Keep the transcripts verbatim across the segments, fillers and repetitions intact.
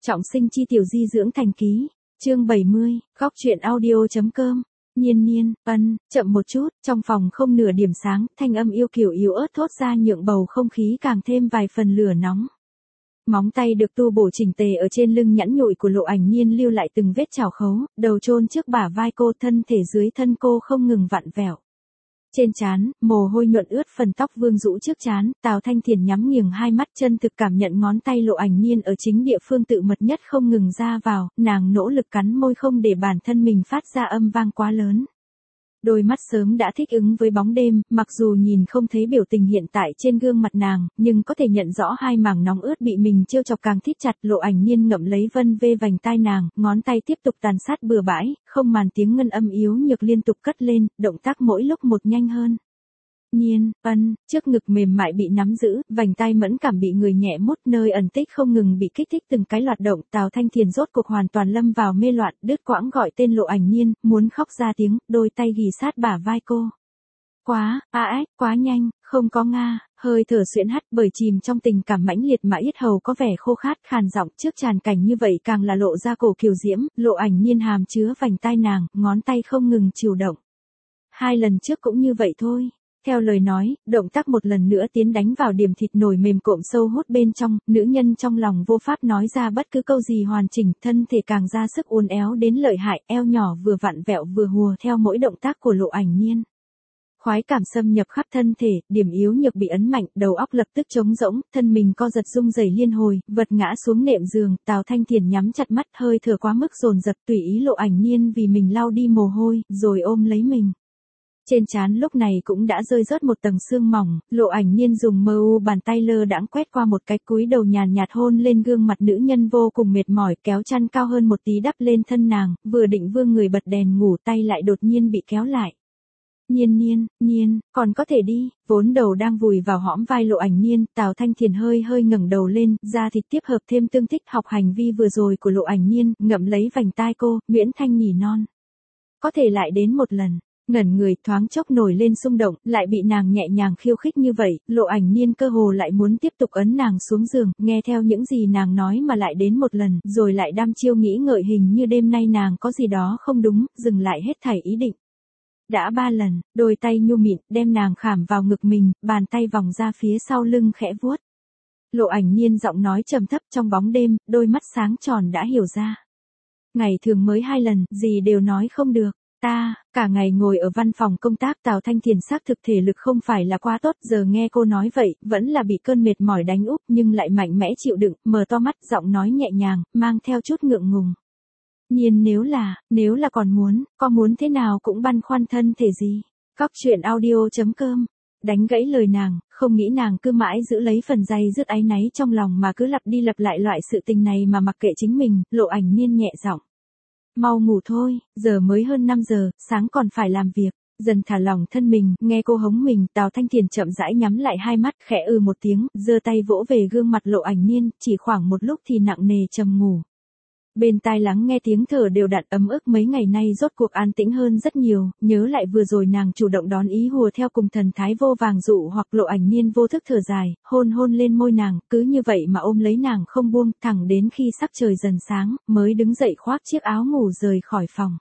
Trọng sinh chi tiểu di dưỡng thành ký. Chương bảy mươi, góc truyện audio.com. Nhiên nhiên, ân, chậm một chút, trong phòng không nửa điểm sáng, thanh âm yêu kiều yếu ớt thốt ra nhượng bầu không khí càng thêm vài phần lửa nóng. Móng tay được tu bổ chỉnh tề ở trên lưng nhẵn nhụi của Lộ Ảnh Nhiên lưu lại từng vết chảo khấu, đầu chôn trước bả vai cô, thân thể dưới thân cô không ngừng vặn vẹo. Trên trán, mồ hôi nhuận ướt phần tóc vương rũ trước trán, Tào Thanh Thiền nhắm nghiền hai mắt chân thực cảm nhận ngón tay Lộ Ảnh Nhiên ở chính địa phương tự mật nhất không ngừng ra vào, nàng nỗ lực cắn môi không để bản thân mình phát ra âm vang quá lớn. Đôi mắt sớm đã thích ứng với bóng đêm, mặc dù nhìn không thấy biểu tình hiện tại trên gương mặt nàng, nhưng có thể nhận rõ hai mảng nóng ướt bị mình trêu chọc càng thít chặt. Lộ Ảnh Nhiên ngậm lấy vân vê vành tai nàng, ngón tay tiếp tục tàn sát bừa bãi, không màn tiếng ngân âm yếu nhược liên tục cất lên, động tác mỗi lúc một nhanh hơn. Nhiên, ân, trước ngực mềm mại bị nắm giữ, vành tai mẫn cảm bị người nhẹ mút, nơi ẩn tích không ngừng bị kích thích từng cái loạt động. Tào Thanh Thiền rốt cuộc hoàn toàn lâm vào mê loạn, đứt quãng gọi tên Lộ Ảnh Nhiên, muốn khóc ra tiếng, đôi tay ghì sát bả vai cô. Quá, a ếch, quá nhanh, không có nga, hơi thở xuyễn hắt bởi chìm trong tình cảm mãnh liệt mà yết hầu có vẻ khô khát, khàn giọng trước tràn cảnh như vậy càng là lộ ra cổ kiều diễm. Lộ Ảnh Nhiên hàm chứa vành tai nàng, ngón tay không ngừng chịu động. Hai lần trước cũng như vậy thôi. Theo lời nói, động tác một lần nữa tiến đánh vào điểm thịt nổi mềm cộm sâu hút bên trong, nữ nhân trong lòng vô pháp nói ra bất cứ câu gì hoàn chỉnh, thân thể càng ra sức uốn éo đến lợi hại, eo nhỏ vừa vặn vẹo vừa hùa theo mỗi động tác của Lộ Ảnh Nhiên. Khoái cảm xâm nhập khắp thân thể, điểm yếu nhược bị ấn mạnh, đầu óc lập tức trống rỗng, thân mình co giật rung rẩy liên hồi, vật ngã xuống nệm giường. Tào Thanh Thiền nhắm chặt mắt, hơi thở quá mức dồn dập, tùy ý Lộ Ảnh Nhiên vì mình lau đi mồ hôi, rồi ôm lấy mình. Trên trán lúc này cũng đã rơi rớt một tầng sương mỏng. Lộ Ảnh Nhiên dùng mơ u bàn tay lơ đãng quét qua một cái, cúi đầu nhàn nhạt hôn lên gương mặt nữ nhân vô cùng mệt mỏi, kéo chăn cao hơn một tí đắp lên thân nàng, vừa định vươn người bật đèn ngủ, tay lại đột nhiên bị kéo lại. Nhiên nhiên, nhiên, còn có thể đi. Vốn đầu đang vùi vào hõm vai Lộ Ảnh Nhiên, Tào Thanh Thiền hơi hơi ngẩng đầu lên, da thịt tiếp hợp thêm tương thích học hành vi vừa rồi của Lộ Ảnh Nhiên, ngậm lấy vành tai cô, Nguyễn Thanh nhỉ non. Có thể lại đến một lần. Ngẩn người, thoáng chốc nổi lên xung động, lại bị nàng nhẹ nhàng khiêu khích như vậy, Lộ Ảnh Nhiên cơ hồ lại muốn tiếp tục ấn nàng xuống giường, nghe theo những gì nàng nói mà lại đến một lần, rồi lại đăm chiêu nghĩ ngợi hình như đêm nay nàng có gì đó không đúng, dừng lại hết thảy ý định. Đã ba lần, đôi tay nhu mịn, đem nàng khảm vào ngực mình, bàn tay vòng ra phía sau lưng khẽ vuốt. Lộ Ảnh Nhiên giọng nói trầm thấp trong bóng đêm, đôi mắt sáng tròn đã hiểu ra. Ngày thường mới hai lần, gì đều nói không được. Ta, cả ngày ngồi ở văn phòng công tác. Tào Thanh Thiền xác thực thể lực không phải là quá tốt, giờ nghe cô nói vậy, vẫn là bị cơn mệt mỏi đánh úp, nhưng lại mạnh mẽ chịu đựng, mở to mắt, giọng nói nhẹ nhàng, mang theo chút ngượng ngùng. Nhiên nếu là, nếu là còn muốn, có muốn thế nào cũng băn khoăn thân thể gì. Góc truyện audio.com. Đánh gãy lời nàng, không nghĩ nàng cứ mãi giữ lấy phần day dứt áy náy trong lòng mà cứ lặp đi lặp lại loại sự tình này mà mặc kệ chính mình. Lộ Ảnh Nhiên nhẹ giọng. Mau ngủ thôi, giờ mới hơn năm giờ, sáng còn phải làm việc. Dần thả lỏng thân mình, nghe cô hống mình, Tào Thanh Thiền chậm rãi nhắm lại hai mắt, khẽ ư một tiếng, giơ tay vỗ về gương mặt Lộ Ảnh Nhiên, chỉ khoảng một lúc thì nặng nề trầm ngủ. Bên tai lắng nghe tiếng thở đều đặn ấm ức mấy ngày nay rốt cuộc an tĩnh hơn rất nhiều, nhớ lại vừa rồi nàng chủ động đón ý hùa theo cùng thần thái vô vàng dụ hoặc. Lộ Ảnh Nhiên vô thức thở dài, hôn hôn lên môi nàng, cứ như vậy mà ôm lấy nàng không buông, thẳng đến khi sắc trời dần sáng, mới đứng dậy khoác chiếc áo ngủ rời khỏi phòng.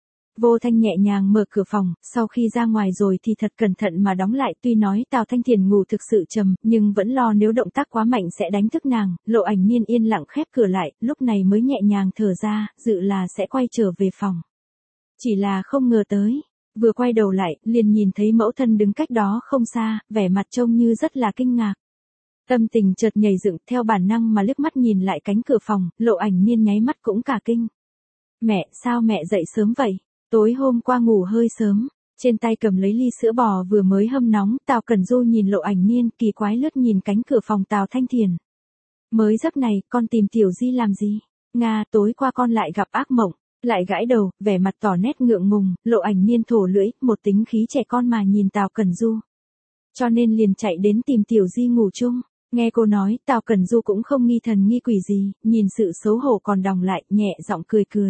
Vô Thanh nhẹ nhàng mở cửa phòng, sau khi ra ngoài rồi thì thật cẩn thận mà đóng lại, tuy nói Tào Thanh Thiền ngủ thực sự trầm, nhưng vẫn lo nếu động tác quá mạnh sẽ đánh thức nàng. Lộ Ảnh Nhiên yên lặng khép cửa lại, lúc này mới nhẹ nhàng thở ra, dự là sẽ quay trở về phòng. Chỉ là không ngờ tới, vừa quay đầu lại, liền nhìn thấy mẫu thân đứng cách đó không xa, vẻ mặt trông như rất là kinh ngạc. Tâm tình chợt nhảy dựng, theo bản năng mà liếc mắt nhìn lại cánh cửa phòng, Lộ Ảnh Nhiên nháy mắt cũng cả kinh. Mẹ, sao mẹ dậy sớm vậy? Tối hôm qua ngủ hơi sớm, trên tay cầm lấy ly sữa bò vừa mới hâm nóng. Tào Cẩn Du nhìn Lộ Ảnh Nhiên, kỳ quái lướt nhìn cánh cửa phòng Tào Thanh Thiền. Mới giấc này, con tìm Tiểu Di làm gì? Nga, tối qua con lại gặp ác mộng. Lại gãi đầu, vẻ mặt tỏ nét ngượng ngùng. Lộ Ảnh Nhiên thổ lưỡi, một tính khí trẻ con mà nhìn Tào Cẩn Du. Cho nên liền chạy đến tìm Tiểu Di ngủ chung. Nghe cô nói, Tào Cẩn Du cũng không nghi thần nghi quỷ gì, nhìn sự xấu hổ còn đòng lại, nhẹ giọng cười cười.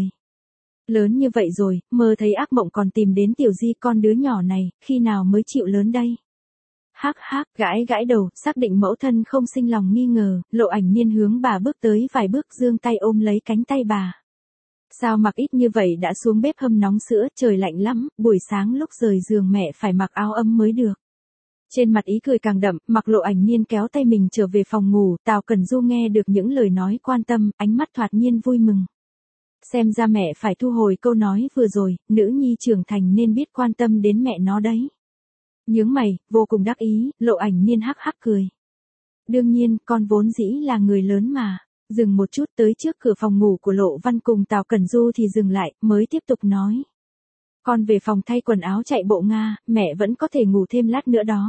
Lớn như vậy rồi, mơ thấy ác mộng còn tìm đến Tiểu Di, con đứa nhỏ này, khi nào mới chịu lớn đây? Hắc hắc, gãi gãi đầu, xác định mẫu thân không sinh lòng nghi ngờ, Lộ Ảnh Niên hướng bà bước tới vài bước giương tay ôm lấy cánh tay bà. Sao mặc ít như vậy đã xuống bếp hâm nóng sữa, trời lạnh lắm, buổi sáng lúc rời giường mẹ phải mặc áo ấm mới được. Trên mặt ý cười càng đậm, mặc Lộ Ảnh Niên kéo tay mình trở về phòng ngủ, Tào Cẩn Du nghe được những lời nói quan tâm, ánh mắt thoạt nhiên vui mừng. Xem ra mẹ phải thu hồi câu nói vừa rồi, nữ nhi trưởng thành nên biết quan tâm đến mẹ nó đấy. Nhướng mày, vô cùng đắc ý, Lộ Ảnh Niên hắc hắc cười. Đương nhiên, con vốn dĩ là người lớn mà. Dừng một chút tới trước cửa phòng ngủ của Lộ Văn cùng Tào Cẩn Du thì dừng lại, mới tiếp tục nói. Con về phòng thay quần áo chạy bộ Nga, mẹ vẫn có thể ngủ thêm lát nữa đó.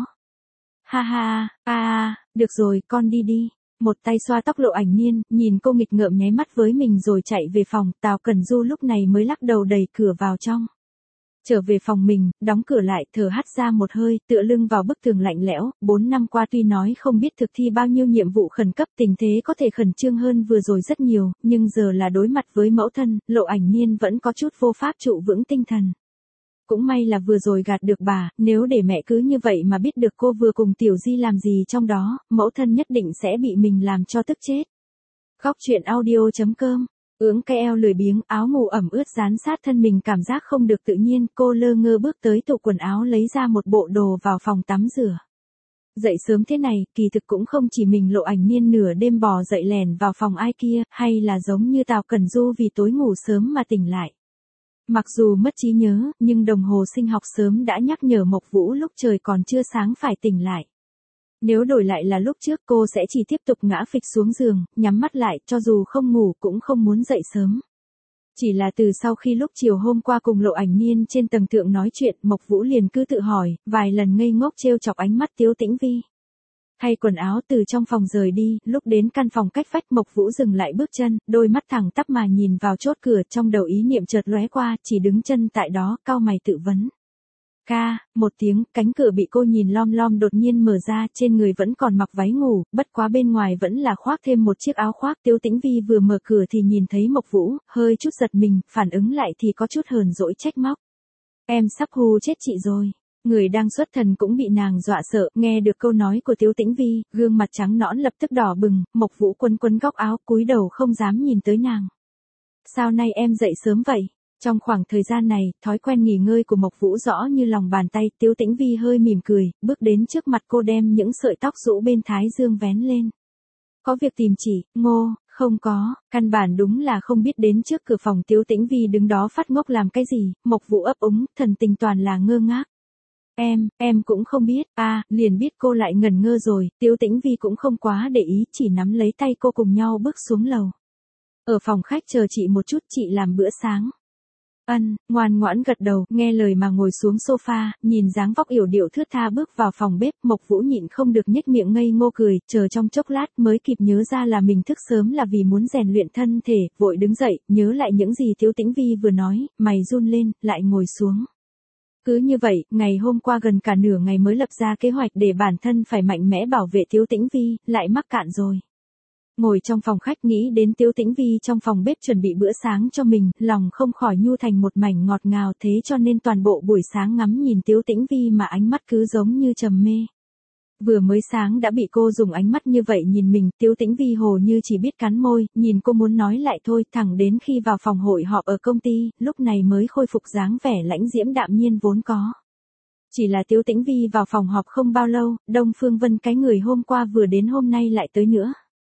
Ha ha, a a, được rồi, con đi đi. Một tay xoa tóc Lộ Ảnh Niên, nhìn cô nghịch ngợm nháy mắt với mình rồi chạy về phòng, Tào Cẩn Du lúc này mới lắc đầu đẩy cửa vào trong. Trở về phòng mình, đóng cửa lại, thở hắt ra một hơi, tựa lưng vào bức tường lạnh lẽo, bốn năm qua tuy nói không biết thực thi bao nhiêu nhiệm vụ khẩn cấp, tình thế có thể khẩn trương hơn vừa rồi rất nhiều, nhưng giờ là đối mặt với mẫu thân, Lộ Ảnh Niên vẫn có chút vô pháp trụ vững tinh thần. Cũng may là vừa rồi gạt được bà, nếu để mẹ cứ như vậy mà biết được cô vừa cùng Tiểu Di làm gì trong đó, mẫu thân nhất định sẽ bị mình làm cho tức chết. Góc truyện audio chấm com. Ưỡng cái eo lười biếng, áo ngủ ẩm ướt dán sát thân mình cảm giác không được tự nhiên, cô lơ ngơ bước tới tủ quần áo lấy ra một bộ đồ vào phòng tắm rửa. Dậy sớm thế này, kỳ thực cũng không chỉ mình Lộ Ảnh Niên nửa đêm bò dậy lèn vào phòng ai kia, hay là giống như Tào Cẩn Du vì tối ngủ sớm mà tỉnh lại. Mặc dù mất trí nhớ, nhưng đồng hồ sinh học sớm đã nhắc nhở Mộc Vũ lúc trời còn chưa sáng phải tỉnh lại. Nếu đổi lại là lúc trước cô sẽ chỉ tiếp tục ngã phịch xuống giường, nhắm mắt lại, cho dù không ngủ cũng không muốn dậy sớm. Chỉ là từ sau khi lúc chiều hôm qua cùng Lộ Ảnh Niên trên tầng thượng nói chuyện, Mộc Vũ liền cứ tự hỏi, vài lần ngây ngốc trêu chọc ánh mắt Tiếu Tĩnh Vi. Thay quần áo từ trong phòng rời đi, lúc đến căn phòng cách vách Mộc Vũ dừng lại bước chân, đôi mắt thẳng tắp mà nhìn vào chốt cửa, trong đầu ý niệm chợt lóe qua, chỉ đứng chân tại đó, cau mày tự vấn. Ca, một tiếng, cánh cửa bị cô nhìn lom lom đột nhiên mở ra, trên người vẫn còn mặc váy ngủ, bất quá bên ngoài vẫn là khoác thêm một chiếc áo khoác. Tiếu Tĩnh Vi vừa mở cửa thì nhìn thấy Mộc Vũ, hơi chút giật mình, phản ứng lại thì có chút hờn dỗi trách móc. Em sắp hù chết chị rồi. Người đang xuất thần cũng bị nàng dọa sợ, nghe được câu nói của Tiếu Tĩnh Vi, gương mặt trắng nõn lập tức đỏ bừng, Mộc Vũ quấn quấn góc áo, cúi đầu không dám nhìn tới nàng. Sao nay em dậy sớm vậy? Trong khoảng thời gian này, thói quen nghỉ ngơi của Mộc Vũ rõ như lòng bàn tay, Tiếu Tĩnh Vi hơi mỉm cười, bước đến trước mặt cô đem những sợi tóc rũ bên thái dương vén lên. Có việc tìm chị, Ngô, không có, căn bản đúng là không biết đến trước cửa phòng Tiếu Tĩnh Vi đứng đó phát ngốc làm cái gì, Mộc Vũ ấp úng, thần tình toàn là ngơ ngác. Em, em cũng không biết, à, liền biết cô lại ngẩn ngơ rồi, Tiếu Tĩnh Vi cũng không quá để ý, chỉ nắm lấy tay cô cùng nhau bước xuống lầu. Ở phòng khách chờ chị một chút, chị làm bữa sáng. Ân, ngoan ngoãn gật đầu, nghe lời mà ngồi xuống sofa, nhìn dáng vóc yểu điệu thướt tha bước vào phòng bếp, Mộc Vũ nhịn không được nhếch miệng ngây ngô cười, chờ trong chốc lát mới kịp nhớ ra là mình thức sớm là vì muốn rèn luyện thân thể, vội đứng dậy, nhớ lại những gì Tiếu Tĩnh Vi vừa nói, mày run lên, lại ngồi xuống. Cứ như vậy, ngày hôm qua gần cả nửa ngày mới lập ra kế hoạch để bản thân phải mạnh mẽ bảo vệ Tiếu Tĩnh Vi, lại mắc cạn rồi. Ngồi trong phòng khách nghĩ đến Tiếu Tĩnh Vi trong phòng bếp chuẩn bị bữa sáng cho mình, lòng không khỏi nhu thành một mảnh ngọt ngào, thế cho nên toàn bộ buổi sáng ngắm nhìn Tiếu Tĩnh Vi mà ánh mắt cứ giống như trầm mê. Vừa mới sáng đã bị cô dùng ánh mắt như vậy nhìn mình, Tiếu Tĩnh Vi hồ như chỉ biết cắn môi, nhìn cô muốn nói lại thôi, thẳng đến khi vào phòng hội họp ở công ty, lúc này mới khôi phục dáng vẻ lãnh diễm đạm nhiên vốn có. Chỉ là Tiếu Tĩnh Vi vào phòng họp không bao lâu, Đông Phương Vân cái người hôm qua vừa đến hôm nay lại tới nữa.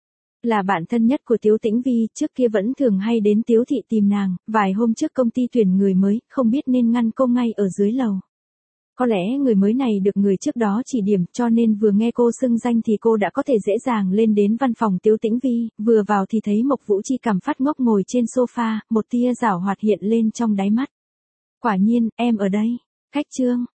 Là bạn thân nhất của Tiếu Tĩnh Vi, trước kia vẫn thường hay đến Tiếu thị tìm nàng, vài hôm trước công ty tuyển người mới, không biết nên ngăn cô ngay ở dưới lầu. Có lẽ người mới này được người trước đó chỉ điểm, cho nên vừa nghe cô xưng danh thì cô đã có thể dễ dàng lên đến văn phòng Tiếu Tĩnh Vi, vừa vào thì thấy Mộc Vũ Chi cảm phát ngốc ngồi trên sofa, một tia giảo hoạt hiện lên trong đáy mắt. Quả nhiên, em ở đây. Khách trương,